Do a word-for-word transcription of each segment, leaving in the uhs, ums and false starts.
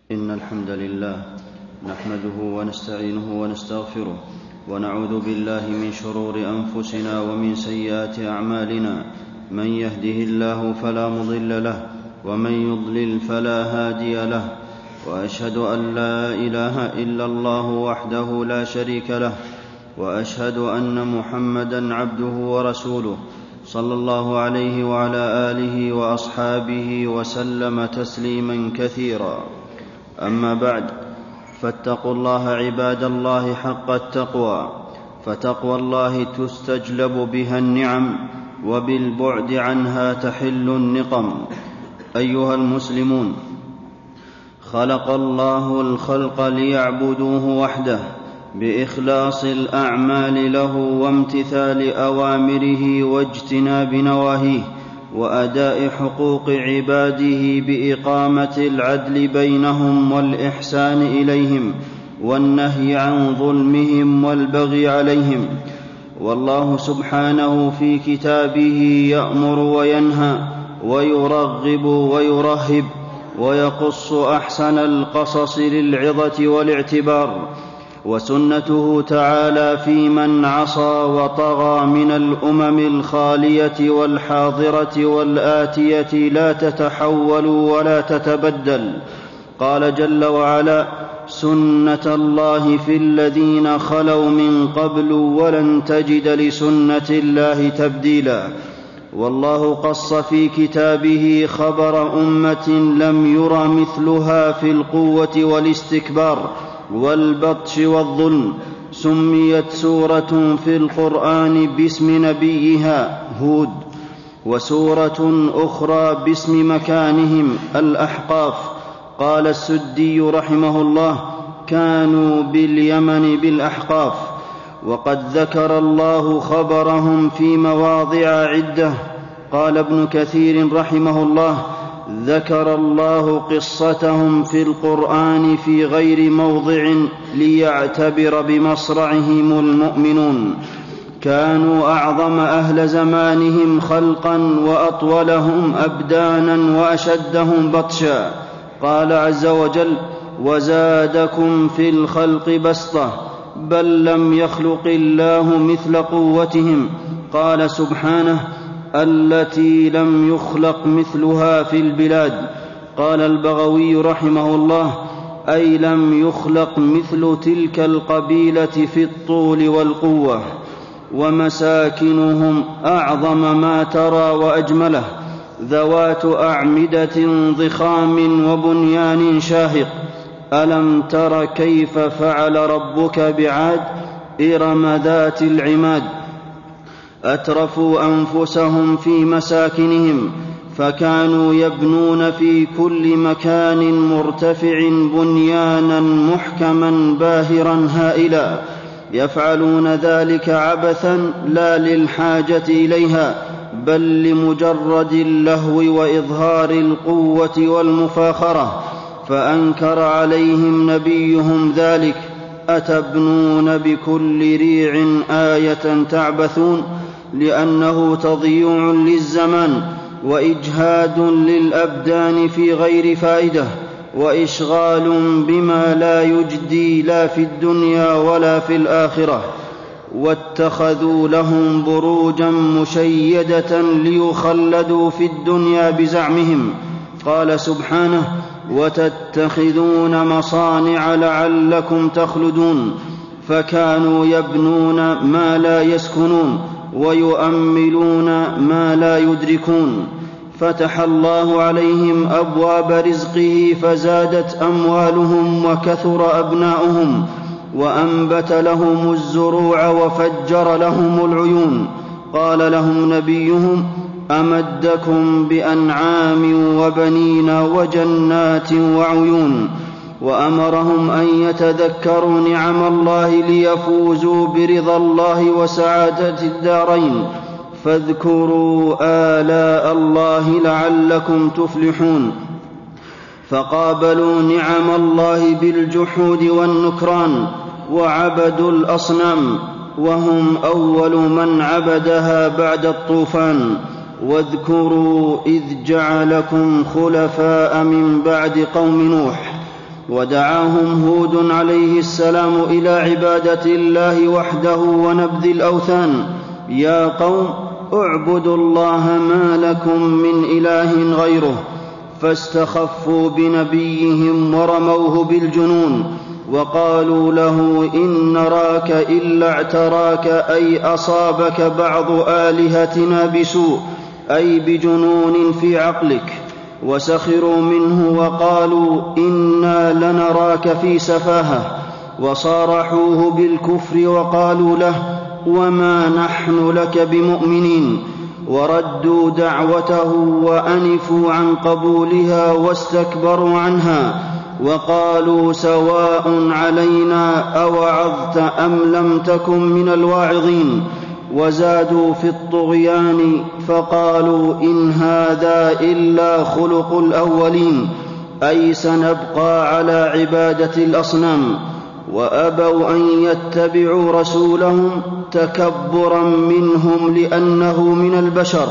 إن الحمد لله نحمده ونستعينه ونستغفره ونعوذ بالله من شرور أنفسنا ومن سيئات أعمالنا. من يهده الله فلا مضل له ومن يضلل فلا هادي له، وأشهد أن لا إله إلا الله وحده لا شريك له، وأشهد أن محمدًا عبده ورسوله صلى الله عليه وعلى آله وأصحابه وسلم تسليمًا كثيرا. أما بعد، فاتقوا الله عباد الله حق التقوى، فتقوى الله تستجلب بها النعم، وبالبعد عنها تحل النقم. أيها المسلمون، خلق الله الخلق ليعبدوه وحده بإخلاص الأعمال له وامتثال أوامره واجتناب نواهيه، وأداء حقوق عباده بإقامة العدل بينهم والإحسان إليهم والنهي عن ظلمهم والبغي عليهم. والله سبحانه في كتابه يأمر وينهى ويرغب ويرهب، ويقص أحسن القصص للعظة والاعتبار. وسنته تعالى في من عصى وطغى من الأمم الخالية والحاضرة والآتية لا تتحول ولا تتبدل. قال جل وعلا: سنة الله في الذين خلوا من قبل ولن تجد لسنة الله تبديلا. والله قص في كتابه خبر أمة لم ير مثلها في القوة والاستكبار والبطش والظلم. سميت سورة في القرآن باسم نبيها هود، وسورة أخرى باسم مكانهم الأحقاف. قال السدي رحمه الله: كانوا باليمن بالأحقاف. وقد ذكر الله خبرهم في مواضع عدة. قال ابن كثير رحمه الله: ذكر الله قصتهم في القرآن في غير موضع ليعتبر بمصرعهم المؤمنون. كانوا أعظم أهل زمانهم خلقا وأطولهم أبدانا وأشدهم بطشا. قال عز وجل: وزادكم في الخلق بسطة، بل لم يخلق الله مثل قوتهم. قال سبحانه: التي لم يخلق مثلها في البلاد. قال البغوي رحمه الله: أي لم يخلق مثل تلك القبيلة في الطول والقوة. ومساكنهم أعظم ما ترى وأجمله، ذوات أعمدة ضخام وبنيان شاهق. ألم تر كيف فعل ربك بعاد؟ إرم ذات العماد. أترفوا أنفسهم في مساكنهم، فكانوا يبنون في كل مكان مرتفع بنيانا محكما باهرا هائلا، يفعلون ذلك عبثا لا للحاجة إليها، بل لمجرد اللهو وإظهار القوة والمفاخرة. فأنكر عليهم نبيهم ذلك: أتبنون بكل ريع آية تعبثون، لأنه تضييع للزمان وإجهاد للأبدان في غير فائدة، وإشغال بما لا يجدي لا في الدنيا ولا في الآخرة. واتخذوا لهم بروجا مشيدة ليخلدوا في الدنيا بزعمهم. قال سبحانه: وتتخذون مصانع لعلكم تخلدون. فكانوا يبنون ما لا يسكنون، ويؤملون ما لا يدركون. فتح الله عليهم أبواب رزقه فزادت أموالهم وكثر أبناؤهم، وأنبت لهم الزروع وفجر لهم العيون. قال لهم نبيهم: أمدكم بأنعام وبنين وجنات وعيون. وأمرهم أن يتذكروا نعم الله ليفوزوا برضا الله وسعادة الدارين. فاذكروا آلاء الله لعلكم تفلحون. فقابلوا نعم الله بالجحود والنكران، وعبدوا الأصنام، وهم أول من عبدها بعد الطوفان. واذكروا إذ جعلكم خلفاء من بعد قوم نوح ودعاهم هود عليه السلام إلى عبادة الله وحده ونبذ الأوثان. يا قوم اعبدوا الله ما لكم من إله غيره. فاستخفوا بنبيهم ورموه بالجنون وقالوا له إن نراك إلا اعتراك أي أصابك بعض آلهتنا بسوء أي بجنون في عقلك. وسخروا منه وقالوا إنا لنراك في سفاهة. وصارحوه بالكفر وقالوا له وما نحن لك بمؤمنين. وردوا دعوته وأنفوا عن قبولها واستكبروا عنها وقالوا سواء علينا أوعظت أم لم تكن من الواعظين. وزادوا في الطغيان فقالوا إن هذا إلا خلق الأولين أي سنبقى على عبادة الأصنام. وأبوا أن يتبعوا رسولهم تكبرا منهم لأنه من البشر.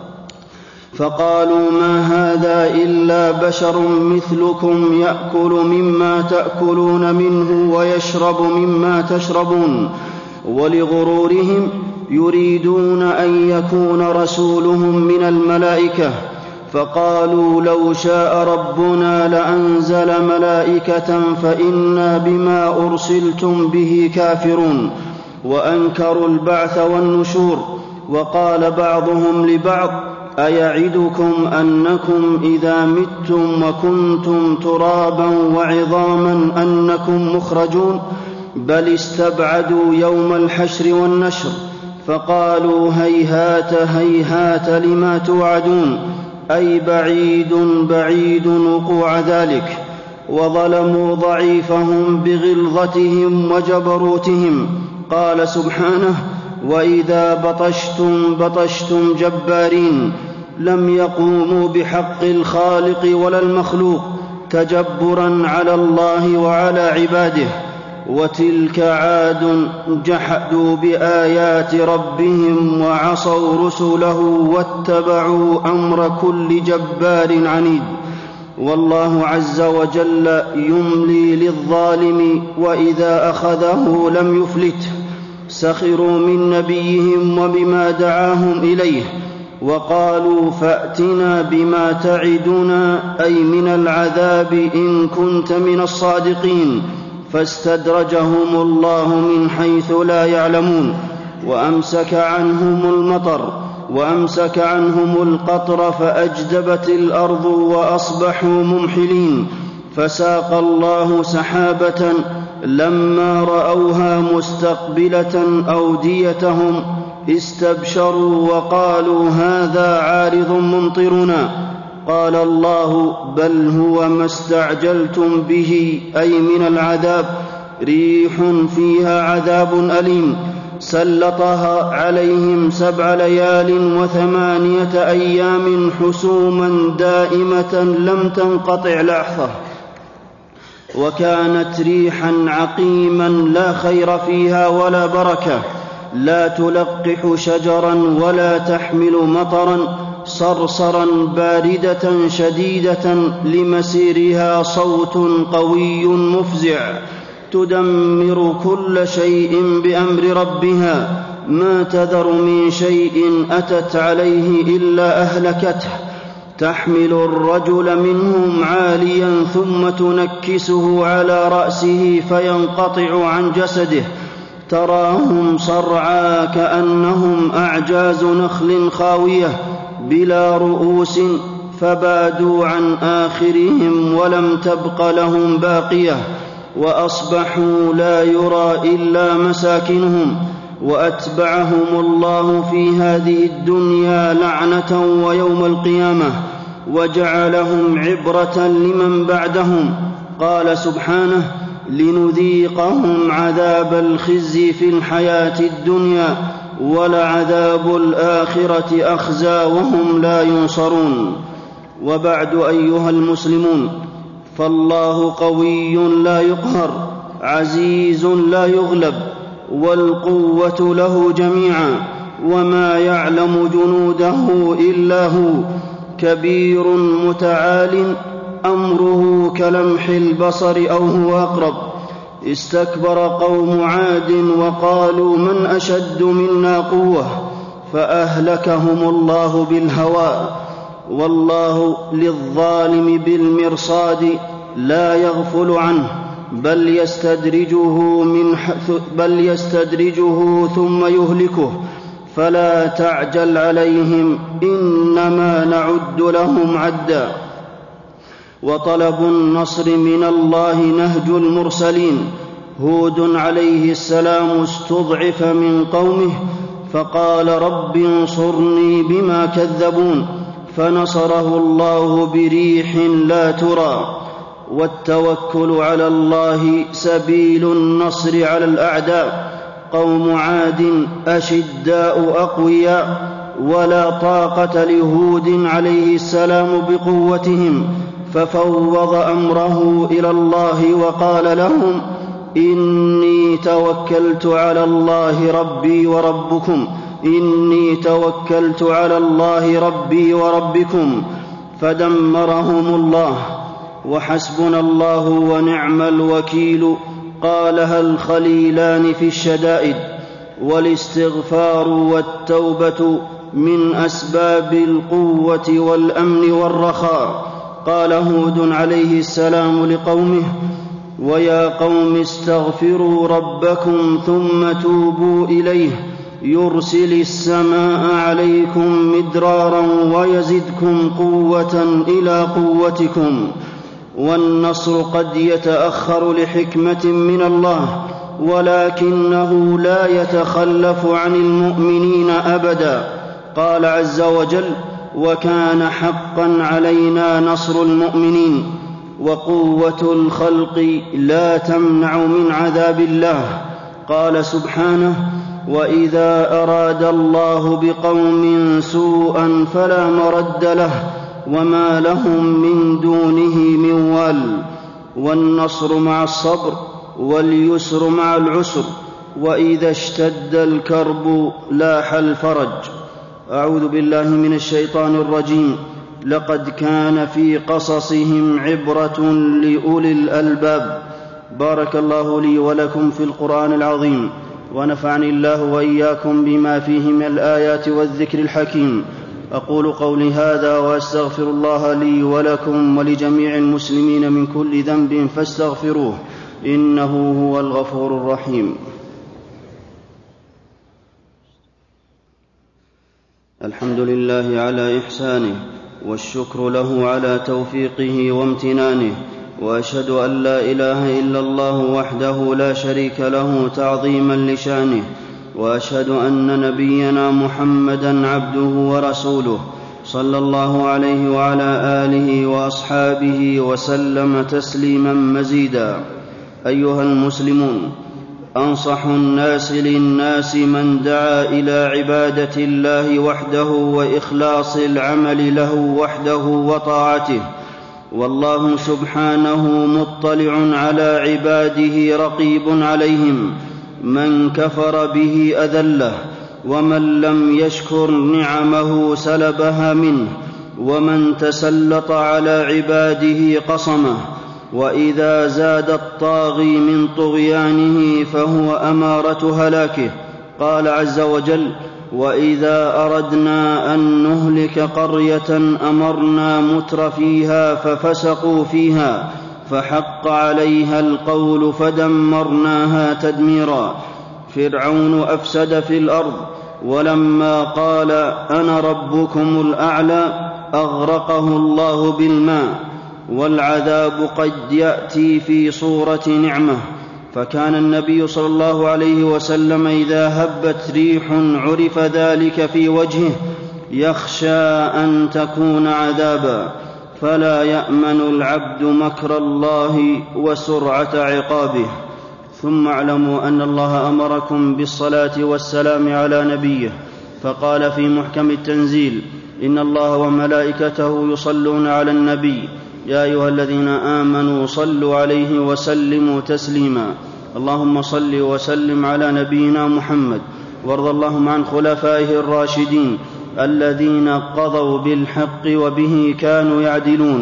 فقالوا ما هذا إلا بشر مثلكم يأكل مما تأكلون منه ويشرب مما تشربون. ولغرورهم يريدون أن يكون رسولهم من الملائكة. فقالوا لو شاء ربنا لأنزل ملائكة فإنا بما أرسلتم به كافرون. وأنكروا البعث والنشور. وقال بعضهم لبعض أيعدكم أنكم إذا متم وكنتم ترابا وعظاما أنكم مخرجون بل استبعدوا يوم الحشر والنشر. فقالوا هيهات هيهات لما توعدون أي بعيد بعيد وقوع ذلك. وظلموا ضعيفهم بغلظتهم وجبروتهم. قال سبحانه وإذا بطشتم بطشتم جبارين. لم يقوموا بحق الخالق ولا المخلوق تجبرا على الله وعلى عباده. وتلك عاد جحدوا بآيات ربهم وعصوا رسله واتبعوا أمر كل جبار عنيد. والله عز وجل يملي للظالم وإذا أخذه لم يفلته. سخروا من نبيهم وبما دعاهم إليه وقالوا فأتنا بما تعدنا أي من العذاب إن كنت من الصادقين. فاستدرجهم الله من حيث لا يعلمون وأمسك عنهم المطر وأمسك عنهم القطر فأجدبت الأرض وأصبحوا ممحلين. فساق الله سحابة لما رأوها مستقبلة أوديتهم استبشروا وقالوا هذا عارض ممطرنا. قال الله بل هو ما استعجلتم به أي من العذاب ريح فيها عذاب أليم سلطها عليهم سبع ليال وثمانية أيام حسوما دائمة لم تنقطع لحظة. وكانت ريحا عقيما لا خير فيها ولا بركة لا تلقح شجرا ولا تحمل مطرا صرصرا باردة شديدة لمسيرها صوت قوي مفزع تدمر كل شيء بأمر ربها ما تذر من شيء أتت عليه إلا أهلكته. تحمل الرجل منهم عاليا ثم تنكسه على رأسه فينقطع عن جسده. تراهم صرعى كأنهم أعجاز نخل خاوية بلا رؤوس فبادوا عن آخرهم ولم تبق لهم باقية. وأصبحوا لا يرى إلا مساكنهم. وأتبعهم الله في هذه الدنيا لعنة ويوم القيامة وجعلهم عبرة لمن بعدهم. قال سبحانه لنذيقهم عذاب الخزي في الحياة الدنيا ولعذاب الآخرة أخزى وهم لا ينصرون. وبعد أيها المسلمون فالله قوي لا يقهر عزيز لا يغلب والقوة له جميعا وما يعلم جنوده إلا هو كبير متعال أمره كلمح البصر أو هو أقرب. استكبر قوم عاد وقالوا من أشد منا قوة فأهلكهم الله بالهواء. والله للظالم بالمرصاد لا يغفل عنه، بل يستدرجه, من بل يستدرجه ثم يهلكه. فلا تعجل عليهم إنما نعد لهم عدا. وطلب النصر من الله نهج المرسلين. هود عليه السلام استضعف من قومه فقال رب انصرني بما كذبون، فنصره الله بريح لا ترى. والتوكل على الله سبيل النصر على الأعداء. قوم عاد أشداء أقوياء، ولا طاقة لهود عليه السلام بقوتهم، ففوض أمره إلى الله وقال لهم إني توكلت على الله ربي وربكم إني توكلت على الله ربي وربكم فدمرهم الله. وحسبنا الله ونعم الوكيل قالها الخليلان في الشدائد. والاستغفار والتوبة من أسباب القوة والأمن والرخاء. قال هود عليه السلام لقومه ويا قوم استغفروا ربكم ثم توبوا إليه يرسل السماء عليكم مدرارا ويزدكم قوة إلى قوتكم. والنصر قد يتأخر لحكمة من الله، ولكنه لا يتخلف عن المؤمنين أبدا. قال عز وجل وكان حقا علينا نصر المؤمنين. وقوة الخلق لا تمنع من عذاب الله. قال سبحانه وإذا أراد الله بقوم سوءا فلا مرد له وما لهم من دونه من وال. والنصر مع الصبر واليسر مع العسر، وإذا اشتد الكرب لاح الفرج. أعوذ بالله من الشيطان الرجيم. لقد كان في قصصهم عبرة لأولي الألباب. بارك الله لي ولكم في القرآن العظيم، ونفعني الله وإياكم بما فيه من الآيات والذكر الحكيم. أقول قولي هذا وأستغفر الله لي ولكم ولجميع المسلمين من كل ذنب فاستغفروه إنه هو الغفور الرحيم. الحمد لله على إحسانه، والشكر له على توفيقه وامتنانه، وأشهد أن لا إله إلا الله وحده لا شريك له تعظيما لشانه، وأشهد أن نبينا محمدا عبده ورسوله صلى الله عليه وعلى آله وأصحابه وسلم تسليما مزيدا. أيها المسلمون، أنصح الناس للناس من دعا إلى عبادة الله وحده وإخلاص العمل له وحده وطاعته. والله سبحانه مطلع على عباده رقيب عليهم. من كفر به أذله، ومن لم يشكر نعمه سلبها منه، ومن تسلط على عباده قصمه. وإذا زاد الطاغي من طغيانه فهو أمارة هلاكه. قال عز وجل وإذا أردنا أن نهلك قرية أمرنا متر فيها ففسقوا فيها فحق عليها القول فدمرناها تدميرا. فرعون أفسد في الأرض، ولما قال أنا ربكم الأعلى أغرقه الله بالماء. والعذاب قد يأتي في صورة نعمة، فكان النبي صلى الله عليه وسلم إذا هبت ريح عرف ذلك في وجهه يخشى أن تكون عذابا، فلا يأمن العبد مكر الله وسرعة عقابه. ثم اعلموا أن الله أمركم بالصلاة والسلام على نبيه، فقال في محكم التنزيل إن الله وملائكته يصلون على النبي يا أيها الذين آمنوا صلوا عليه وسلموا تسليما. اللهم صل وسلم على نبينا محمد، وارض اللهم عن خلفائه الراشدين الذين قضوا بالحق وبه كانوا يعدلون،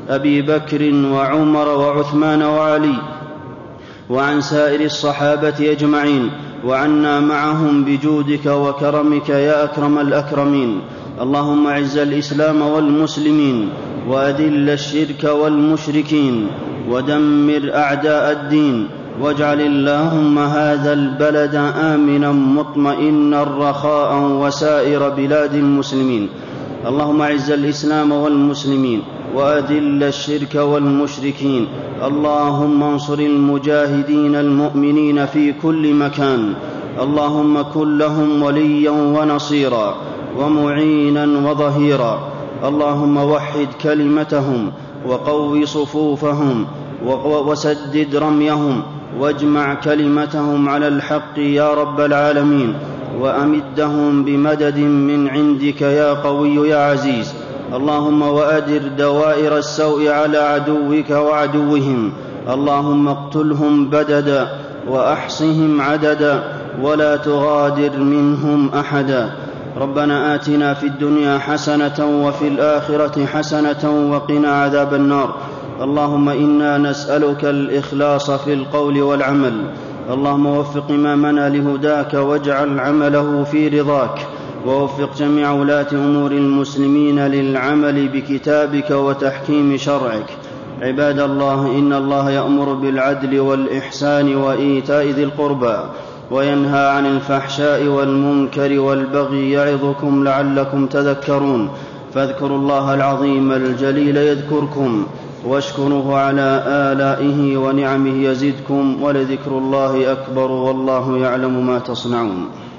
أبي بكر وعمر وعثمان وعلي، وعن سائر الصحابة أجمعين، وعنا معهم بجودك وكرمك يا أكرم الأكرمين. اللهم أعز الإسلام والمسلمين، وأذل الشرك والمشركين، ودمر أعداء الدين، واجعل اللهم هذا البلد آمنا مطمئنا رخاء وسائر بلاد المسلمين. اللهم أعز الإسلام والمسلمين، وأذل الشرك والمشركين. اللهم انصر المجاهدين المؤمنين في كل مكان. اللهم كن لهم وليا ونصيرا ومعينا وظهيرا. اللهم وحد كلمتهم، وقو صفوفهم، وسدد رميهم، واجمع كلمتهم على الحق يا رب العالمين، وأمدهم بمدد من عندك يا قوي يا عزيز. اللهم وأدر دوائر السوء على عدوك وعدوهم. اللهم اقتلهم بددا، وأحصهم عددا، ولا تغادر منهم أحدا. ربنا آتنا في الدنيا حسنة وفي الآخرة حسنة وقنا عذاب النار. اللهم إنا نسألك الإخلاص في القول والعمل. اللهم وفق إمامنا لهداك، واجعل عمله في رضاك، ووفق جميع ولاة أمور المسلمين للعمل بكتابك وتحكيم شرعك. عباد الله، إن الله يأمر بالعدل والإحسان وإيتاء ذي القربى، وينهى عن الفحشاء والمنكر والبغي، يعظكم لعلكم تذكرون. فاذكروا الله العظيم الجليل يذكركم، واشكروه على آلائه ونعمه يزدكم، ولذكر الله أكبر، والله يعلم ما تصنعون.